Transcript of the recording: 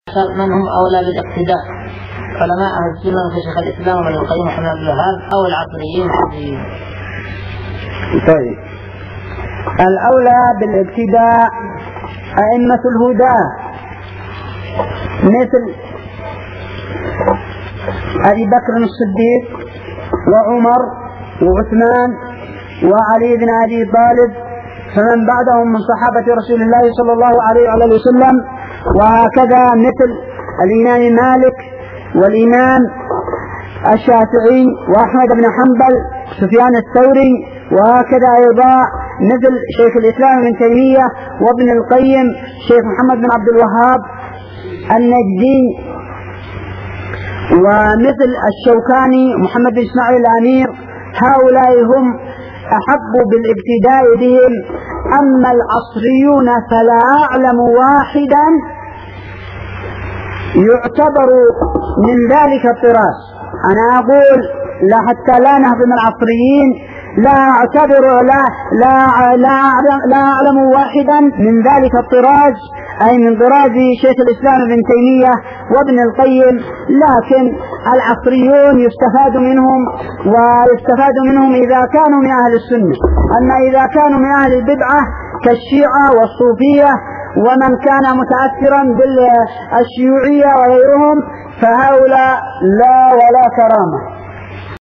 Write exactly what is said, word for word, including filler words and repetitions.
من هم أولى بالاقتداء؟ علماء أهل السنة كشيخ الإسلام وابن القيم وحمد عبد الوهاب أو العصريين الحزبيين؟ طيب، الأولى بالاقتداء أئمة الهدى مثل أبي بكر الصديق وعمر وعثمان وعلي بن أبي طالب فمن بعدهم من صحابة رسول الله صلى الله عليه وآله وسلم، وهكذا مثل الإمام مالك والإمام الشافعي وأحمد بن حنبل سفيان الثوري، وهكذا أيضا مثل شيخ الإسلام ابن تيمية وابن القيم شيخ محمد بن عبد الوهاب النجدي، ومثل الشوكاني محمد بن إسماعيل الأمير. هؤلاء هم أحق بالاقتداء بهم. أما العصريون فلا أعلم واحدا يعتبر من ذلك الطراز. أنا أقول لا حتى لا نهضم العصريين، لا أعتبر لا لا لا لا أعلم واحدا من ذلك الطراز، أي من طراز شيخ الإسلام ابن تيمية وابن القيم. لكن العصريون يستفاد منهم ويستفاد منهم إذا كانوا من أهل السنة. أما إذا كانوا من أهل البدعة كالشيعة والصوفية ومن كان متأثرا بالشيوعية وغيرهم فهؤلاء لا ولا كرامة.